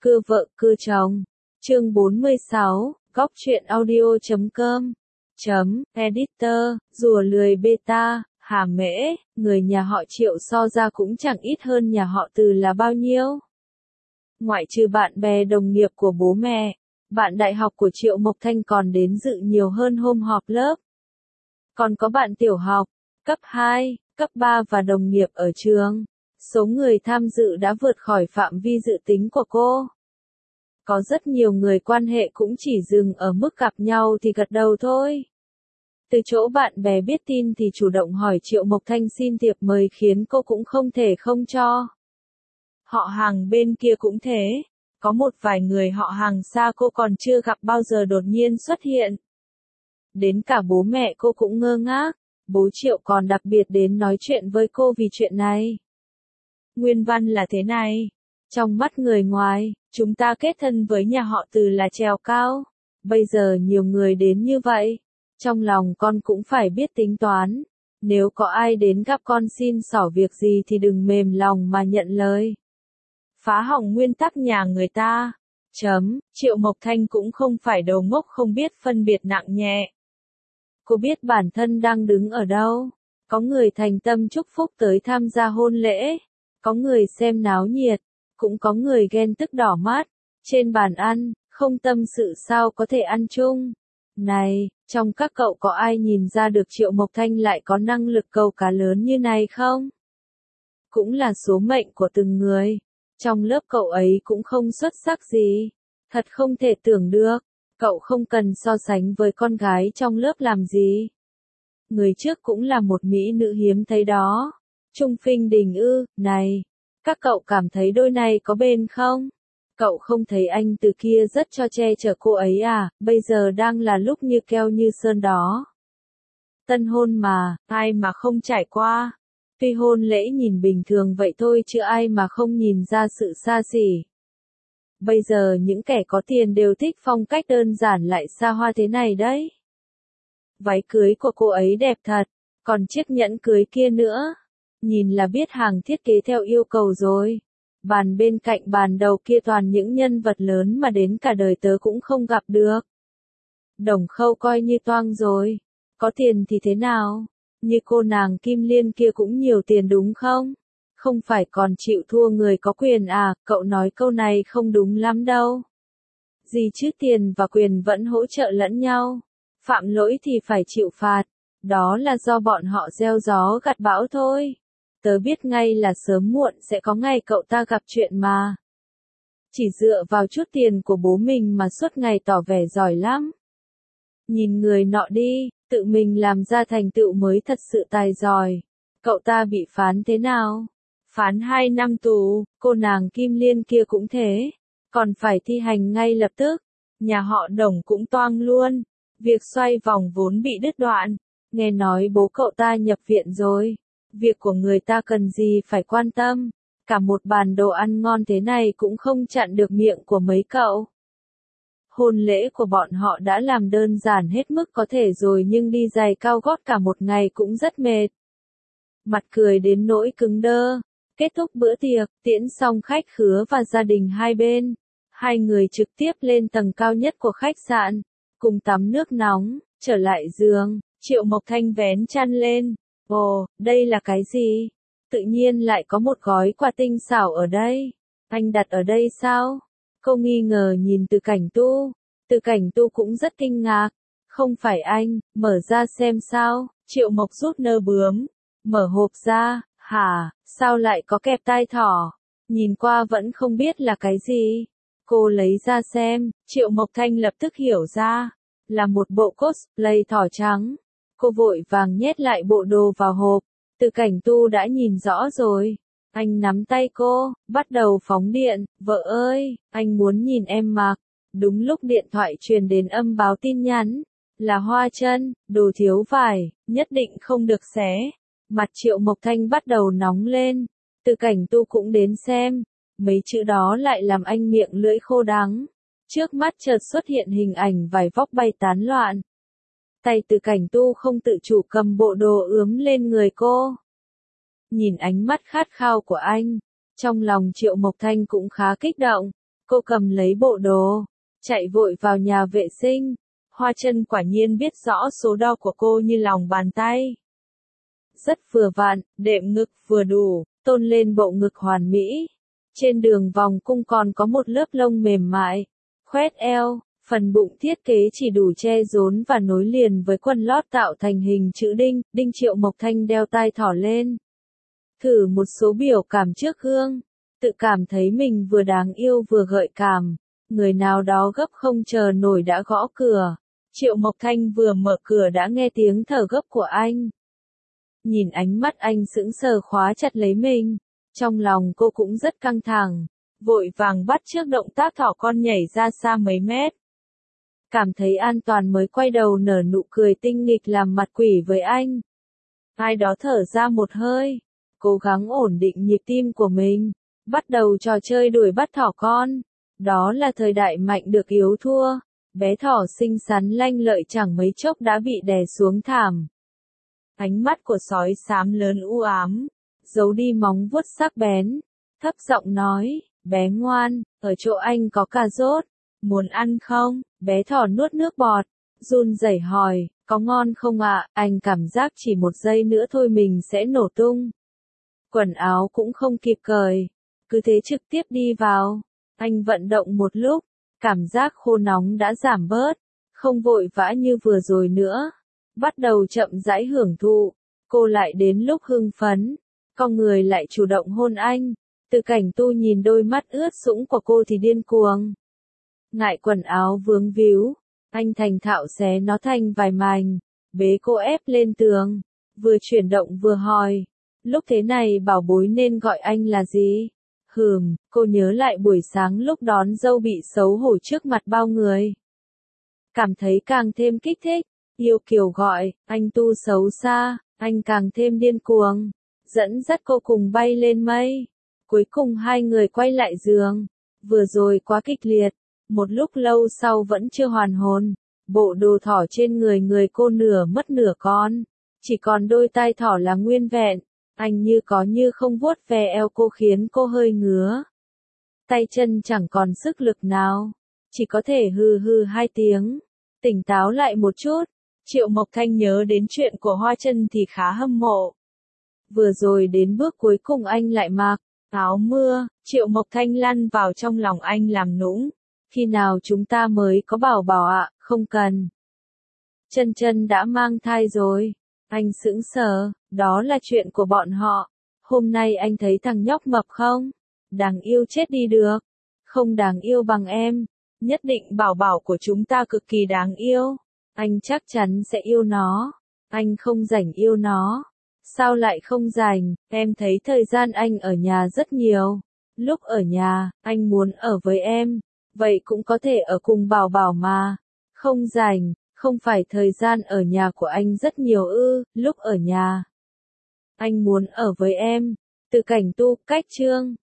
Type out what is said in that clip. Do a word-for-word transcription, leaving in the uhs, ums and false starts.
Cưa vợ cưa chồng. Chương bốn mươi sáu, góc truyện audio chấm com. Chấm, editor, rùa lười beta, Hà Mễ, người nhà họ Triệu so ra cũng chẳng ít hơn nhà họ Từ là bao nhiêu. Ngoại trừ bạn bè đồng nghiệp của bố mẹ, bạn đại học của Triệu Mộc Thanh còn đến dự nhiều hơn hôm họp lớp. Còn có bạn tiểu học, cấp hai, cấp ba và đồng nghiệp ở trường. Số người tham dự đã vượt khỏi phạm vi dự tính của cô. Có rất nhiều người quan hệ cũng chỉ dừng ở mức gặp nhau thì gật đầu thôi. Từ chỗ bạn bè biết tin thì chủ động hỏi Triệu Mộc Thanh xin thiệp mời khiến cô cũng không thể không cho. Họ hàng bên kia cũng thế. Có một vài người họ hàng xa cô còn chưa gặp bao giờ đột nhiên xuất hiện. Đến cả bố mẹ cô cũng ngơ ngác. Bố Triệu còn đặc biệt đến nói chuyện với cô vì chuyện này. Nguyên văn là thế này. Trong mắt người ngoài, chúng ta kết thân với nhà họ Từ là trèo cao. Bây giờ nhiều người đến như vậy. Trong lòng con cũng phải biết tính toán. Nếu có ai đến gặp con xin xỏ việc gì thì đừng mềm lòng mà nhận lời. Phá hỏng nguyên tắc nhà người ta. Chấm, Triệu Mộc Thanh cũng không phải đầu ngốc không biết phân biệt nặng nhẹ. Cô biết bản thân đang đứng ở đâu. Có người thành tâm chúc phúc tới tham gia hôn lễ. Có người xem náo nhiệt. Cũng có người ghen tức đỏ mắt. Trên bàn ăn, không tâm sự sao có thể ăn chung. Này, trong các cậu có ai nhìn ra được Triệu Mộc Thanh lại có năng lực câu cá lớn như này không? Cũng là số mệnh của từng người. Trong lớp cậu ấy cũng không xuất sắc gì. Thật không thể tưởng được. Cậu không cần so sánh với con gái trong lớp làm gì. Người trước cũng là một mỹ nữ hiếm thấy đó. Trung Phinh Đình ư, này. Các cậu cảm thấy đôi này có bền không? Cậu không thấy anh từ kia rất cho che chở cô ấy à, bây giờ đang là lúc như keo như sơn đó. Tân hôn mà, ai mà không trải qua. Tuy hôn lễ nhìn bình thường vậy thôi chứ ai mà không nhìn ra sự xa xỉ. Bây giờ những kẻ có tiền đều thích phong cách đơn giản lại xa hoa thế này đấy. Váy cưới của cô ấy đẹp thật, còn chiếc nhẫn cưới kia nữa. Nhìn là biết hàng thiết kế theo yêu cầu rồi. Bàn bên cạnh bàn đầu kia toàn những nhân vật lớn mà đến cả đời tớ cũng không gặp được. Đồng Khâu coi như toang rồi. Có tiền thì thế nào? Như cô nàng Kim Liên kia cũng nhiều tiền đúng không? Không phải còn chịu thua người có quyền à, cậu nói câu này không đúng lắm đâu. Gì chứ tiền và quyền vẫn hỗ trợ lẫn nhau. Phạm lỗi thì phải chịu phạt. Đó là do bọn họ gieo gió gặt bão thôi. Tớ biết ngay là sớm muộn sẽ có ngày cậu ta gặp chuyện mà. Chỉ dựa vào chút tiền của bố mình mà suốt ngày tỏ vẻ giỏi lắm. Nhìn người nọ đi, tự mình làm ra thành tựu mới thật sự tài giỏi. Cậu ta bị phán thế nào? Phán hai năm tù, cô nàng Kim Liên kia cũng thế. Còn phải thi hành ngay lập tức. Nhà họ Đồng cũng toang luôn. Việc xoay vòng vốn bị đứt đoạn. Nghe nói bố cậu ta nhập viện rồi. Việc của người ta cần gì phải quan tâm. Cả một bàn đồ ăn ngon thế này cũng không chặn được miệng của mấy cậu. Hôn lễ của bọn họ đã làm đơn giản hết mức có thể rồi nhưng đi giày cao gót cả một ngày cũng rất mệt. Mặt cười đến nỗi cứng đơ. Kết thúc bữa tiệc, tiễn xong khách khứa và gia đình hai bên. Hai người trực tiếp lên tầng cao nhất của khách sạn. Cùng tắm nước nóng, trở lại giường, Triệu Mộc Thanh vén chăn lên. Ồ, đây là cái gì? Tự nhiên lại có một gói quà tinh xảo ở đây. Anh đặt ở đây sao? Cô nghi ngờ nhìn Từ Cảnh Tu. Từ Cảnh Tu cũng rất kinh ngạc. Không phải anh, mở ra xem sao. Triệu Mộc rút nơ bướm. Mở hộp ra, hả, sao lại có kẹp tai thỏ? Nhìn qua vẫn không biết là cái gì. Cô lấy ra xem, Triệu Mộc Thanh lập tức hiểu ra. Là một bộ cosplay thỏ trắng. Cô vội vàng nhét lại bộ đồ vào hộp. Từ Cảnh Tu đã nhìn rõ rồi. Anh nắm tay cô, bắt đầu phóng điện. Vợ ơi, anh muốn nhìn em mặc. Đúng lúc điện thoại truyền đến âm báo tin nhắn. Là Hoa Chân, đồ thiếu vải, nhất định không được xé. Mặt Triệu Mộc Thanh bắt đầu nóng lên. Từ Cảnh Tu cũng đến xem. Mấy chữ đó lại làm anh miệng lưỡi khô đắng. Trước mắt chợt xuất hiện hình ảnh vải vóc bay tán loạn. Tay Từ Cảnh Tu không tự chủ cầm bộ đồ ướm lên người cô. Nhìn ánh mắt khát khao của anh, trong lòng Triệu Mộc Thanh cũng khá kích động. Cô cầm lấy bộ đồ, chạy vội vào nhà vệ sinh. Hoa Chân quả nhiên biết rõ số đo của cô như lòng bàn tay. Rất vừa vặn, đệm ngực vừa đủ, tôn lên bộ ngực hoàn mỹ. Trên đường vòng cung còn có một lớp lông mềm mại, khoét eo, phần bụng thiết kế chỉ đủ che rốn và nối liền với quần lót tạo thành hình chữ đinh. Đinh Triệu Mộc Thanh đeo tai thỏ lên. Thử một số biểu cảm trước gương, tự cảm thấy mình vừa đáng yêu vừa gợi cảm. Người nào đó gấp không chờ nổi đã gõ cửa. Triệu Mộc Thanh vừa mở cửa đã nghe tiếng thở gấp của anh. Nhìn ánh mắt anh sững sờ khóa chặt lấy mình, trong lòng cô cũng rất căng thẳng, vội vàng bắt chước động tác thỏ con nhảy ra xa mấy mét. Cảm thấy an toàn mới quay đầu nở nụ cười tinh nghịch làm mặt quỷ với anh. Ai đó thở ra một hơi, cố gắng ổn định nhịp tim của mình, bắt đầu trò chơi đuổi bắt thỏ con. Đó là thời đại mạnh được yếu thua, bé thỏ xinh xắn lanh lợi chẳng mấy chốc đã bị đè xuống thảm. Ánh mắt của sói xám lớn u ám, giấu đi móng vuốt sắc bén, thấp giọng nói, bé ngoan, ở chỗ anh có cà rốt, muốn ăn không? Bé thỏ nuốt nước bọt, run rẩy hỏi, có ngon không ạ? Anh cảm giác chỉ một giây nữa thôi mình sẽ nổ tung. Quần áo cũng không kịp cởi, cứ thế trực tiếp đi vào. Anh vận động một lúc, cảm giác khô nóng đã giảm bớt, không vội vã như vừa rồi nữa. Bắt đầu chậm rãi hưởng thụ, cô lại đến lúc hưng phấn, con người lại chủ động hôn anh. Từ Cảnh Tu nhìn đôi mắt ướt sũng của cô thì điên cuồng. Ngại quần áo vướng víu, anh thành thạo xé nó thành vài mảnh, bế cô ép lên tường, vừa chuyển động vừa hỏi, lúc thế này bảo bối nên gọi anh là gì? Hừm, cô nhớ lại buổi sáng lúc đón dâu bị xấu hổ trước mặt bao người. Cảm thấy càng thêm kích thích, yêu kiều gọi, anh Tu xấu xa, anh càng thêm điên cuồng, dẫn dắt cô cùng bay lên mây. Cuối cùng hai người quay lại giường, vừa rồi quá kịch liệt, một lúc lâu sau vẫn chưa hoàn hồn. Bộ đồ thỏ trên người người cô nửa mất nửa con, chỉ còn đôi tai thỏ là nguyên vẹn. Anh như có như không vuốt ve eo cô khiến cô hơi ngứa. Tay chân chẳng còn sức lực nào, chỉ có thể hừ hừ hai tiếng. Tỉnh táo lại một chút, Triệu Mộc Thanh nhớ đến chuyện của Hoa Chân thì khá hâm mộ. Vừa rồi đến bước cuối cùng anh lại mặc áo mưa, Triệu Mộc Thanh lăn vào trong lòng anh làm nũng. Khi nào chúng ta mới có bảo bảo ạ? À? Không cần. Chân Chân đã mang thai rồi. Anh sững sờ, đó là chuyện của bọn họ. Hôm nay anh thấy thằng nhóc mập không? Đáng yêu chết đi được. Không đáng yêu bằng em. Nhất định bảo bảo của chúng ta cực kỳ đáng yêu. Anh chắc chắn sẽ yêu nó. Anh không rảnh yêu nó. Sao lại không rảnh? Em thấy thời gian anh ở nhà rất nhiều. Lúc ở nhà, anh muốn ở với em. Vậy cũng có thể ở cùng bảo bảo mà. Không rảnh. Không phải thời gian ở nhà của anh rất nhiều ư, lúc ở nhà. Anh muốn ở với em. Từ Cảnh Tu, cách chương.